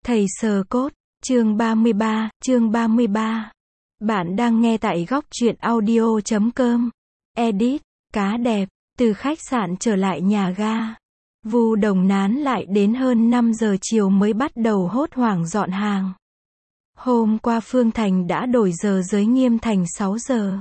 Thầy sờ cốt, chương 33. Bạn đang nghe tại góc truyện audio.com. Edit, cá đẹp, từ khách sạn trở lại nhà ga. Vu Đồng nán lại đến hơn 5 giờ chiều mới bắt đầu hốt hoảng dọn hàng. Hôm qua Phương Thành đã đổi giờ giới nghiêm thành 6 giờ.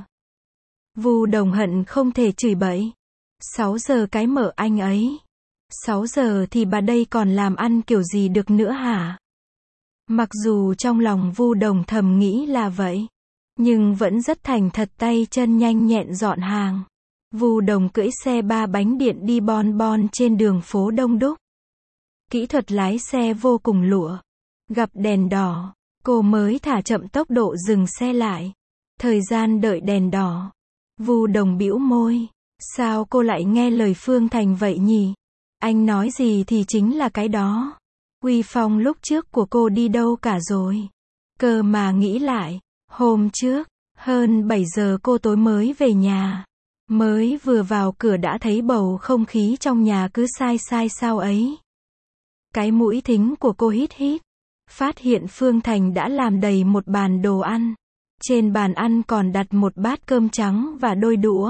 Vu Đồng hận không thể chửi bậy. 6 giờ cái mở anh ấy. 6 giờ thì bà đây còn làm ăn kiểu gì được nữa hả? Mặc dù trong lòng Vu Đồng thầm nghĩ là vậy, nhưng vẫn rất thành thật tay chân nhanh nhẹn dọn hàng. Vu Đồng cưỡi xe 3 bánh điện đi bon bon trên đường phố đông đúc. Kỹ thuật lái xe vô cùng lụa. Gặp đèn đỏ, cô mới thả chậm tốc độ dừng xe lại. Thời gian đợi đèn đỏ, Vu Đồng bĩu môi. Sao cô lại nghe lời Phương Thành vậy nhỉ? Anh nói gì thì chính là cái đó. Uy phong lúc trước của cô đi đâu cả rồi? Cơ mà nghĩ lại, hôm trước, hơn 7 giờ cô tối mới về nhà. Mới vừa vào cửa đã thấy bầu không khí trong nhà cứ sai sai sao ấy. Cái mũi thính của cô hít hít. Phát hiện Phương Thành đã làm đầy một bàn đồ ăn. Trên bàn ăn còn đặt một bát cơm trắng và đôi đũa.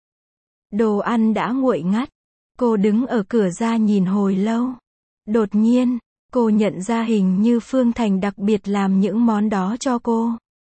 Đồ ăn đã nguội ngắt. Cô đứng ở cửa ra nhìn hồi lâu. Đột nhiên, cô nhận ra hình như Phương Thành đặc biệt làm những món đó cho cô.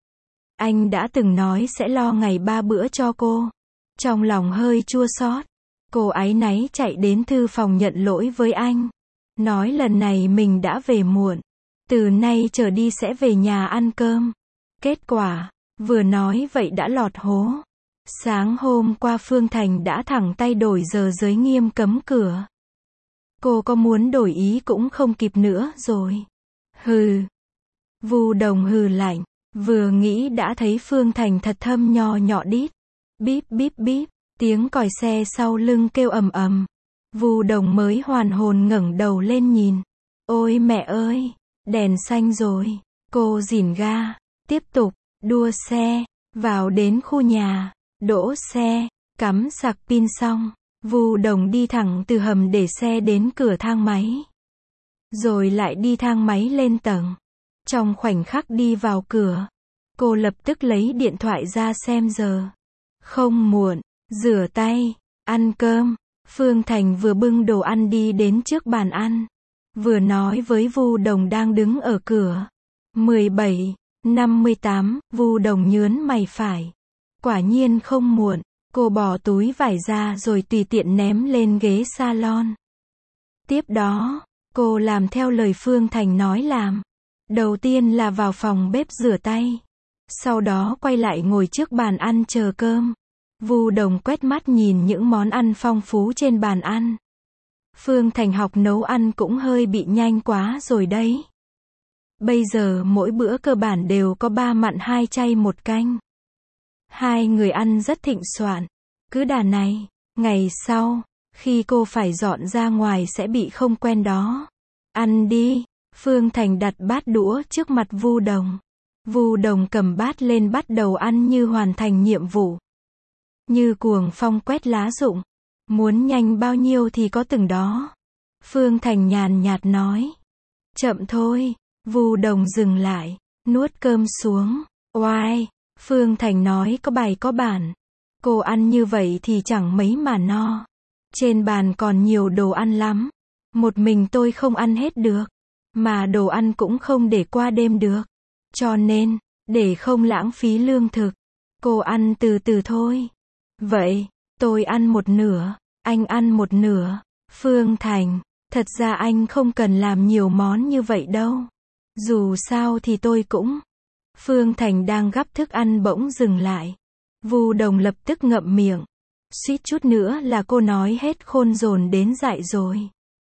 Anh đã từng nói sẽ lo ngày 3 bữa cho cô. Trong lòng hơi chua xót, cô áy náy chạy đến thư phòng nhận lỗi với anh. Nói lần này mình đã về muộn. Từ nay trở đi sẽ về nhà ăn cơm. Kết quả, vừa nói vậy đã lọt hố. Sáng hôm qua Phương Thành đã thẳng tay đổi giờ giới nghiêm cấm cửa. Cô có muốn đổi ý cũng không kịp nữa rồi. Hừ. Vu Đồng hừ lạnh. Vừa nghĩ đã thấy Phương Thành thật thâm nho nhỏ đít. Bíp bíp bíp. Tiếng còi xe sau lưng kêu ầm ầm. Vu Đồng mới hoàn hồn ngẩng đầu lên nhìn. Ôi mẹ ơi. Đèn xanh rồi. Cô dỉn ga. Tiếp tục. Đua xe. Vào đến khu nhà. Đỗ xe. Cắm sạc pin xong. Vu Đồng đi thẳng từ hầm để xe đến cửa thang máy. Rồi lại đi thang máy lên tầng. Trong khoảnh khắc đi vào cửa, cô lập tức lấy điện thoại ra xem giờ. Không muộn, rửa tay, ăn cơm. Phương Thành vừa bưng đồ ăn đi đến trước bàn ăn. Vừa nói với Vu Đồng đang đứng ở cửa. 17:58, Vu Đồng nhớn mày phải. Quả nhiên không muộn. Cô bỏ túi vải ra rồi tùy tiện ném lên ghế salon. Tiếp đó, cô làm theo lời Phương Thành nói làm. Đầu tiên là vào phòng bếp rửa tay. Sau đó quay lại ngồi trước bàn ăn chờ cơm. Vu Đồng quét mắt nhìn những món ăn phong phú trên bàn ăn. Phương Thành học nấu ăn cũng hơi bị nhanh quá rồi đấy. Bây giờ mỗi bữa cơ bản đều có 3 mặn 2 chay 1 canh. Hai người ăn rất thịnh soạn. Cứ đà này, ngày sau, khi cô phải dọn ra ngoài sẽ bị không quen đó. Ăn đi. Phương Thành đặt bát đũa trước mặt Vu Đồng. Vu Đồng cầm bát lên bắt đầu ăn như hoàn thành nhiệm vụ. Như cuồng phong quét lá rụng. Muốn nhanh bao nhiêu thì có từng đó. Phương Thành nhàn nhạt nói. Chậm thôi. Vu Đồng dừng lại, nuốt cơm xuống. Oai. Phương Thành nói có bài có bản. Cô ăn như vậy thì chẳng mấy mà no. Trên bàn còn nhiều đồ ăn lắm. Một mình tôi không ăn hết được. Mà đồ ăn cũng không để qua đêm được. Cho nên, để không lãng phí lương thực, cô ăn từ từ thôi. Vậy, tôi ăn một nửa, anh ăn một nửa. Phương Thành, thật ra anh không cần làm nhiều món như vậy đâu. Dù sao thì tôi cũng. Phương Thành đang gắp thức ăn bỗng dừng lại. Vu Đồng lập tức ngậm miệng. Suýt chút nữa là cô nói hết khôn dồn đến dại rồi.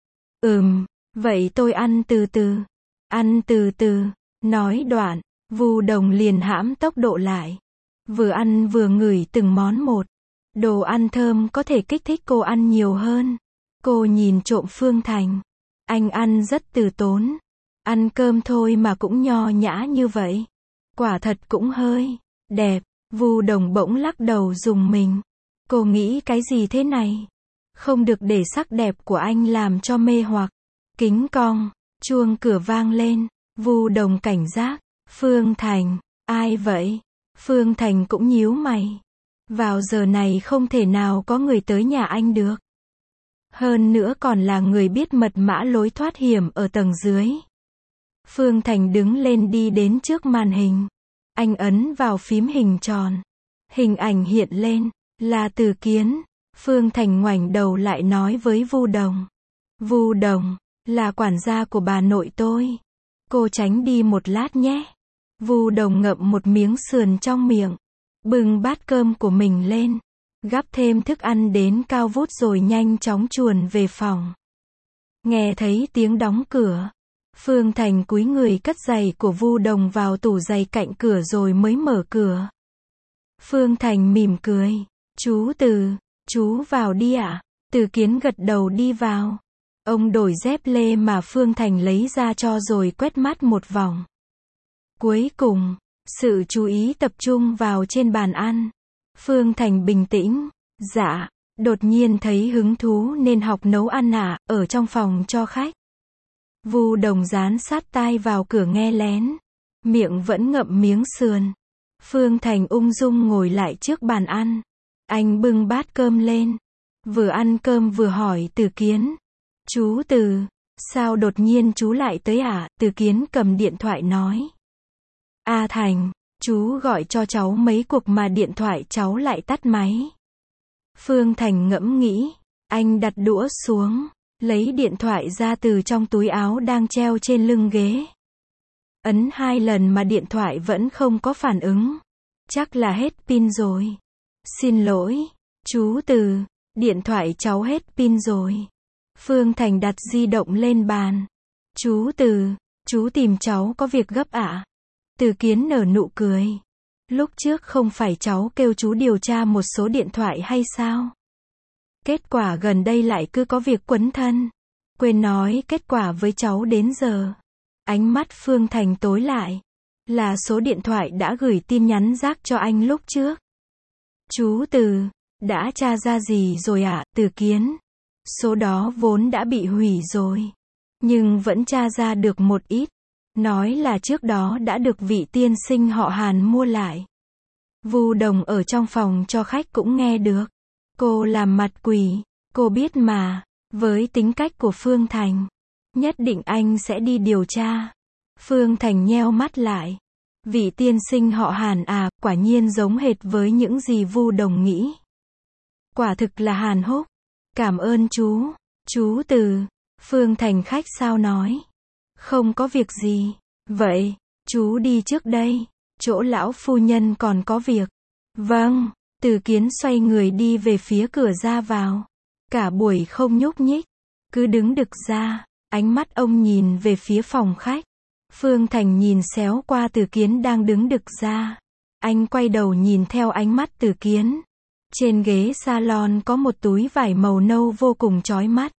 Vậy tôi ăn từ từ. Ăn từ từ. Nói đoạn, Vu Đồng liền hãm tốc độ lại. Vừa ăn vừa ngửi từng món một. Đồ ăn thơm có thể kích thích cô ăn nhiều hơn. Cô nhìn trộm Phương Thành. Anh ăn rất từ tốn. Ăn cơm thôi mà cũng nho nhã như vậy. Quả thật cũng hơi đẹp. Vu Đồng bỗng lắc đầu rùng mình. Cô nghĩ cái gì thế này? Không được để sắc đẹp của anh làm cho mê hoặc. Kính cong, chuông cửa vang lên. Vu Đồng cảnh giác. Phương Thành, ai vậy? Phương Thành cũng nhíu mày. Vào giờ này không thể nào có người tới nhà anh được. Hơn nữa còn là người biết mật mã lối thoát hiểm ở tầng dưới. Phương Thành đứng lên đi đến trước màn hình. Anh ấn vào phím hình tròn. Hình ảnh hiện lên, là Từ Kiến. Phương Thành ngoảnh đầu lại nói với Vu Đồng. Vu Đồng, là quản gia của bà nội tôi. Cô tránh đi một lát nhé. Vu Đồng ngậm một miếng sườn trong miệng. Bưng bát cơm của mình lên. Gắp thêm thức ăn đến cao vút rồi nhanh chóng chuồn về phòng. Nghe thấy tiếng đóng cửa. Phương Thành cúi người cất giày của Vu Đồng vào tủ giày cạnh cửa rồi mới mở cửa. Phương Thành mỉm cười. Chú Từ, chú vào đi ạ. Từ Kiến gật đầu đi vào. Ông đổi dép lê mà Phương Thành lấy ra cho rồi quét mắt một vòng. Cuối cùng, sự chú ý tập trung vào trên bàn ăn. Phương Thành bình tĩnh. Dạ, đột nhiên thấy hứng thú nên học nấu ăn ạ, ở trong phòng cho khách. Vu Đồng dán sát tai vào cửa nghe lén. Miệng vẫn ngậm miếng sườn. Phương Thành ung dung ngồi lại trước bàn ăn. Anh bưng bát cơm lên. Vừa ăn cơm vừa hỏi Từ Kiến. Chú Từ, sao đột nhiên chú lại tới ạ? Từ Kiến cầm điện thoại nói. A Thành, chú gọi cho cháu mấy cuộc mà điện thoại cháu lại tắt máy. Phương Thành ngẫm nghĩ. Anh đặt đũa xuống. Lấy điện thoại ra từ trong túi áo đang treo trên lưng ghế. Ấn 2 lần mà điện thoại vẫn không có phản ứng. Chắc là hết pin rồi. Xin lỗi, chú Từ, điện thoại cháu hết pin rồi. Phương Thành đặt di động lên bàn. Chú Từ, chú tìm cháu có việc gấp ạ? Từ Kiến nở nụ cười. Lúc trước không phải cháu kêu chú điều tra một số điện thoại hay sao? Kết quả gần đây lại cứ có việc quấn thân. Quên nói kết quả với cháu đến giờ. Ánh mắt Phương Thành tối lại. Là số điện thoại đã gửi tin nhắn rác cho anh lúc trước. Chú Từ, đã tra ra gì rồi ạ? Từ Kiến. Số đó vốn đã bị hủy rồi. Nhưng vẫn tra ra được một ít. Nói là trước đó đã được vị tiên sinh họ Hàn mua lại. Vu Đồng ở trong phòng cho khách cũng nghe được. Cô làm mặt quỷ. Cô biết mà. Với tính cách của Phương Thành. Nhất định anh sẽ đi điều tra. Phương Thành nheo mắt lại. Vị tiên sinh họ Hàn à, quả nhiên giống hệt với những gì Vu Đồng nghĩ. Quả thực là Hàn Húc. Cảm ơn chú. Chú Từ. Phương Thành khách sao nói. Không có việc gì. Vậy, chú đi trước đây. Chỗ lão phu nhân còn có việc. Vâng. Từ Kiến xoay người đi về phía cửa ra vào. Cả buổi không nhúc nhích. Cứ đứng đực ra. Ánh mắt ông nhìn về phía phòng khách. Phương Thành nhìn xéo qua Từ Kiến đang đứng đực ra. Anh quay đầu nhìn theo ánh mắt Từ Kiến. Trên ghế salon có một túi vải màu nâu vô cùng chói mắt.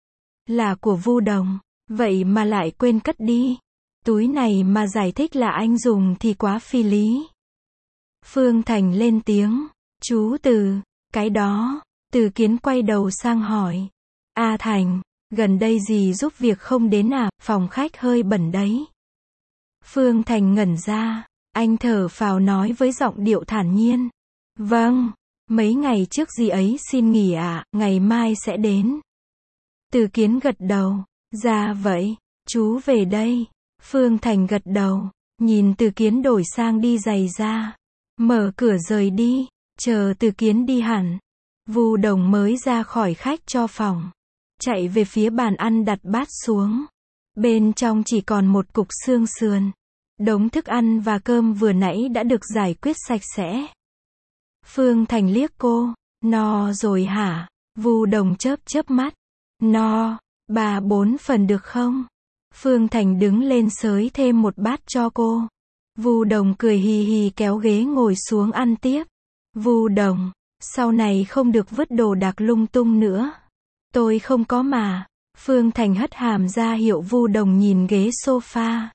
Là của Vu Đồng. Vậy mà lại quên cất đi. Túi này mà giải thích là anh dùng thì quá phi lý. Phương Thành lên tiếng. Chú Từ, cái đó. Từ Kiến quay đầu sang hỏi. A Thành, gần đây dì giúp việc không đến à? Phòng khách hơi bẩn đấy. Phương Thành ngẩn ra. Anh thở phào nói với giọng điệu thản nhiên. Vâng, mấy ngày trước dì ấy xin nghỉ ạ, ngày mai sẽ đến. Từ Kiến gật đầu. Dạ vậy, chú về đây. Phương Thành gật đầu. Nhìn Từ Kiến đổi sang đi giày ra. Mở cửa rời đi. Chờ Từ Kiến đi hẳn. Vu Đồng mới ra khỏi khách cho phòng. Chạy về phía bàn ăn đặt bát xuống. Bên trong chỉ còn một cục xương sườn. Đống thức ăn và cơm vừa nãy đã được giải quyết sạch sẽ. Phương Thành liếc cô. No rồi hả? Vu Đồng chớp chớp mắt. No, 3-4 phần được không? Phương Thành đứng lên xới thêm một bát cho cô. Vu Đồng cười hì hì kéo ghế ngồi xuống ăn tiếp. Vu Đồng, sau này không được vứt đồ đạc lung tung nữa. Tôi không có mà. Phương Thành hất hàm ra hiệu Vu Đồng nhìn ghế sofa.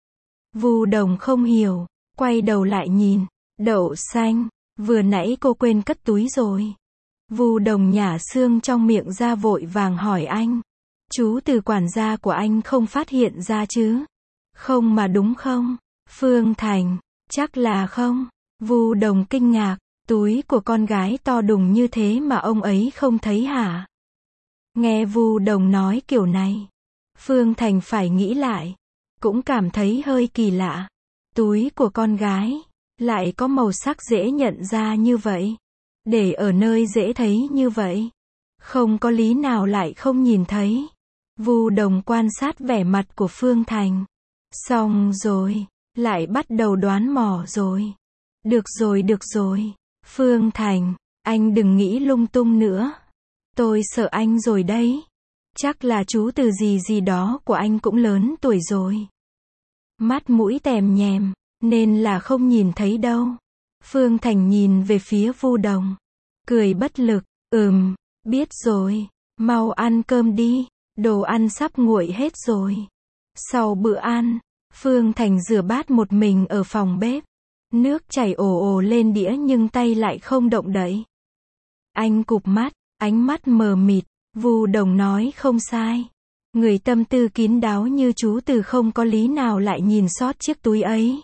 Vu Đồng không hiểu, quay đầu lại nhìn. Đậu xanh, vừa nãy cô quên cất túi rồi. Vu Đồng nhả xương trong miệng ra vội vàng hỏi anh. Chú Từ quản gia của anh không phát hiện ra chứ? Không mà đúng không? Phương Thành, chắc là không. Vu Đồng kinh ngạc, túi của con gái to đùng như thế mà ông ấy không thấy hả? Nghe Vu Đồng nói kiểu này, Phương Thành phải nghĩ lại, cũng cảm thấy hơi kỳ lạ. Túi của con gái lại có màu sắc dễ nhận ra như vậy, để ở nơi dễ thấy như vậy, không có lý nào lại không nhìn thấy. Vu Đồng quan sát vẻ mặt của Phương Thành, xong rồi, lại bắt đầu đoán mò rồi. Được rồi, Phương Thành, anh đừng nghĩ lung tung nữa. Tôi sợ anh rồi đấy. Chắc là chú từ gì gì đó của anh cũng lớn tuổi rồi. Mắt mũi tèm nhèm, nên là không nhìn thấy đâu. Phương Thành nhìn về phía Vu Đồng, cười bất lực, biết rồi, mau ăn cơm đi, đồ ăn sắp nguội hết rồi. Sau bữa ăn, Phương Thành rửa bát một mình ở phòng bếp. Nước chảy ồ ồ lên đĩa nhưng tay lại không động đậy. Anh cụp mắt, ánh mắt mờ mịt. Vu Đồng nói không sai. Người tâm tư kín đáo như chú Từ không có lý nào lại nhìn sót chiếc túi ấy.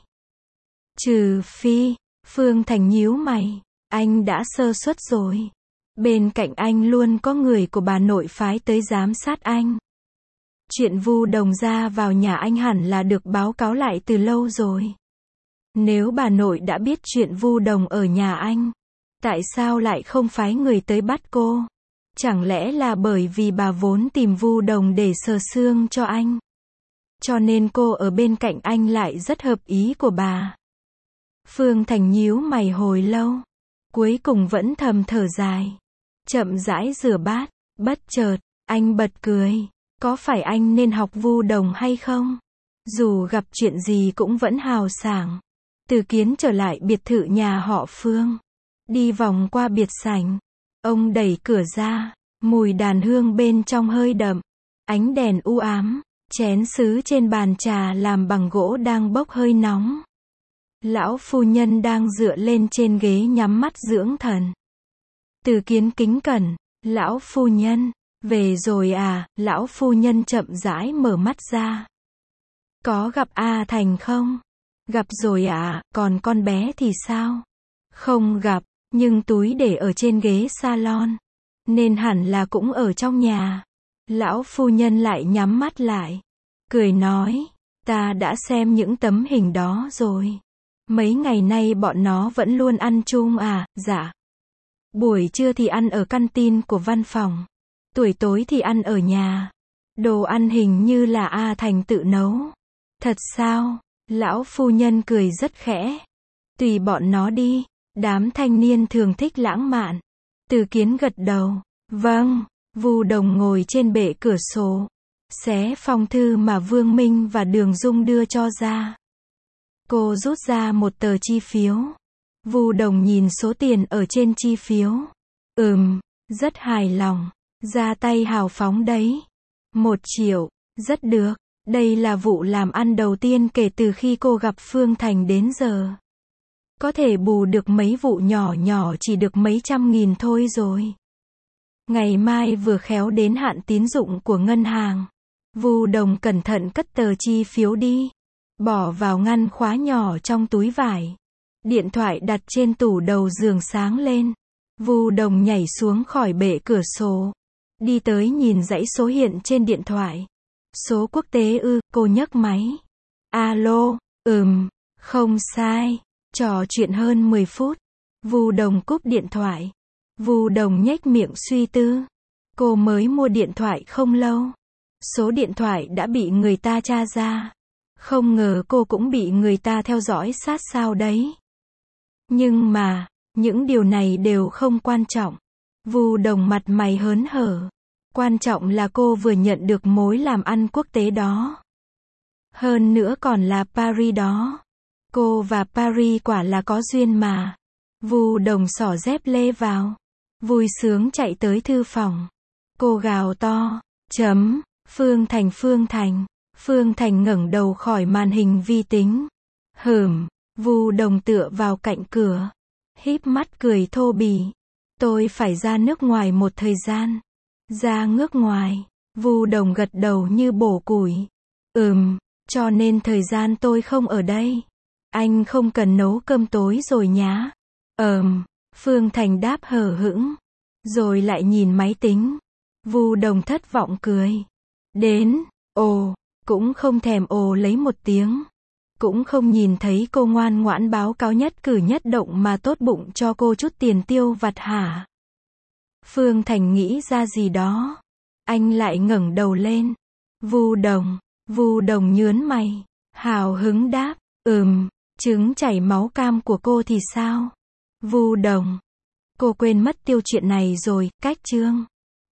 Trừ phi, Phương Thành nhíu mày, anh đã sơ suất rồi. Bên cạnh anh luôn có người của bà nội phái tới giám sát anh. Chuyện Vu Đồng ra vào nhà anh hẳn là được báo cáo lại từ lâu rồi. Nếu bà nội đã biết chuyện Vu Đồng ở nhà anh, tại sao lại không phái người tới bắt cô? Chẳng lẽ là bởi vì bà vốn tìm Vu Đồng để sờ xương cho anh? Cho nên cô ở bên cạnh anh lại rất hợp ý của bà. Phương Thành nhíu mày hồi lâu, cuối cùng vẫn thầm thở dài, chậm rãi rửa bát. Bất chợt, anh bật cười. Có phải anh nên học Vu Đồng hay không? Dù gặp chuyện gì cũng vẫn hào sảng. Từ Kiến trở lại biệt thự nhà họ Phương, đi vòng qua biệt sảnh, ông đẩy cửa ra, mùi đàn hương bên trong hơi đậm, ánh đèn u ám, chén sứ trên bàn trà làm bằng gỗ đang bốc hơi nóng. Lão phu nhân đang dựa lên trên ghế nhắm mắt dưỡng thần. Từ Kiến kính cẩn, lão phu nhân, về rồi à? Lão phu nhân chậm rãi mở mắt ra. Có gặp A Thành không? Gặp rồi ạ, còn con bé thì sao? Không gặp, nhưng túi để ở trên ghế salon, nên hẳn là cũng ở trong nhà. Lão phu nhân lại nhắm mắt lại, cười nói, ta đã xem những tấm hình đó rồi. Mấy ngày nay bọn nó vẫn luôn ăn chung à? Dạ. Buổi trưa thì ăn ở canteen của văn phòng, buổi tối thì ăn ở nhà. Đồ ăn hình như là A Thành tự nấu. Thật sao? Lão phu nhân cười rất khẽ. Tùy bọn nó đi, đám thanh niên thường thích lãng mạn. Từ Kiến gật đầu. Vâng. Vu Đồng ngồi trên bệ cửa sổ, xé phong thư mà Vương Minh và Đường Dung đưa cho ra. Cô rút ra một tờ chi phiếu. Vu Đồng nhìn số tiền ở trên chi phiếu. Rất hài lòng. Ra tay hào phóng đấy. 1 triệu. Rất được. Đây là vụ làm ăn đầu tiên kể từ khi cô gặp Phương Thành đến giờ. Có thể bù được mấy vụ nhỏ nhỏ chỉ được mấy trăm nghìn thôi rồi. Ngày mai vừa khéo đến hạn tín dụng của ngân hàng. Vu Đồng cẩn thận cất tờ chi phiếu đi, bỏ vào ngăn khóa nhỏ trong túi vải. Điện thoại đặt trên tủ đầu giường sáng lên. Vu Đồng nhảy xuống khỏi bệ cửa sổ, đi tới nhìn dãy số hiện trên điện thoại. Số quốc tế ư? Cô nhấc máy. Alo, không sai. Trò chuyện hơn 10 phút. Vu Đồng cúp điện thoại. Vu Đồng nhếch miệng suy tư. Cô mới mua điện thoại không lâu. Số điện thoại đã bị người ta tra ra. Không ngờ cô cũng bị người ta theo dõi sát sao đấy. Nhưng mà, những điều này đều không quan trọng. Vu Đồng mặt mày hớn hở. Quan trọng là cô vừa nhận được mối làm ăn quốc tế đó. Hơn nữa còn là Paris đó. Cô và Paris quả là có duyên mà. Vu Đồng xỏ dép lê vào, vui sướng chạy tới thư phòng. Cô gào to, Phương Thành, Phương Thành. Phương Thành ngẩng đầu khỏi màn hình vi tính. Vu Đồng tựa vào cạnh cửa, híp mắt cười thô bỉ. Tôi phải ra nước ngoài một thời gian. Ra nước ngoài. Vu Đồng gật đầu như bổ củi. Cho nên thời gian tôi không ở đây. Anh không cần nấu cơm tối rồi nhá. Phương Thành đáp hờ hững. Rồi lại nhìn máy tính. Vu Đồng thất vọng cười. Đến, cũng không thèm lấy một tiếng. Cũng không nhìn thấy cô ngoan ngoãn báo cáo nhất cử nhất động mà tốt bụng cho cô chút tiền tiêu vặt hả? Phương Thành nghĩ ra gì đó. Anh lại ngẩng đầu lên. Vu Đồng nhớn mày. Hào hứng đáp. Trứng chảy máu cam của cô thì sao? Vu Đồng. Cô quên mất tiêu chuyện này rồi, cách chương.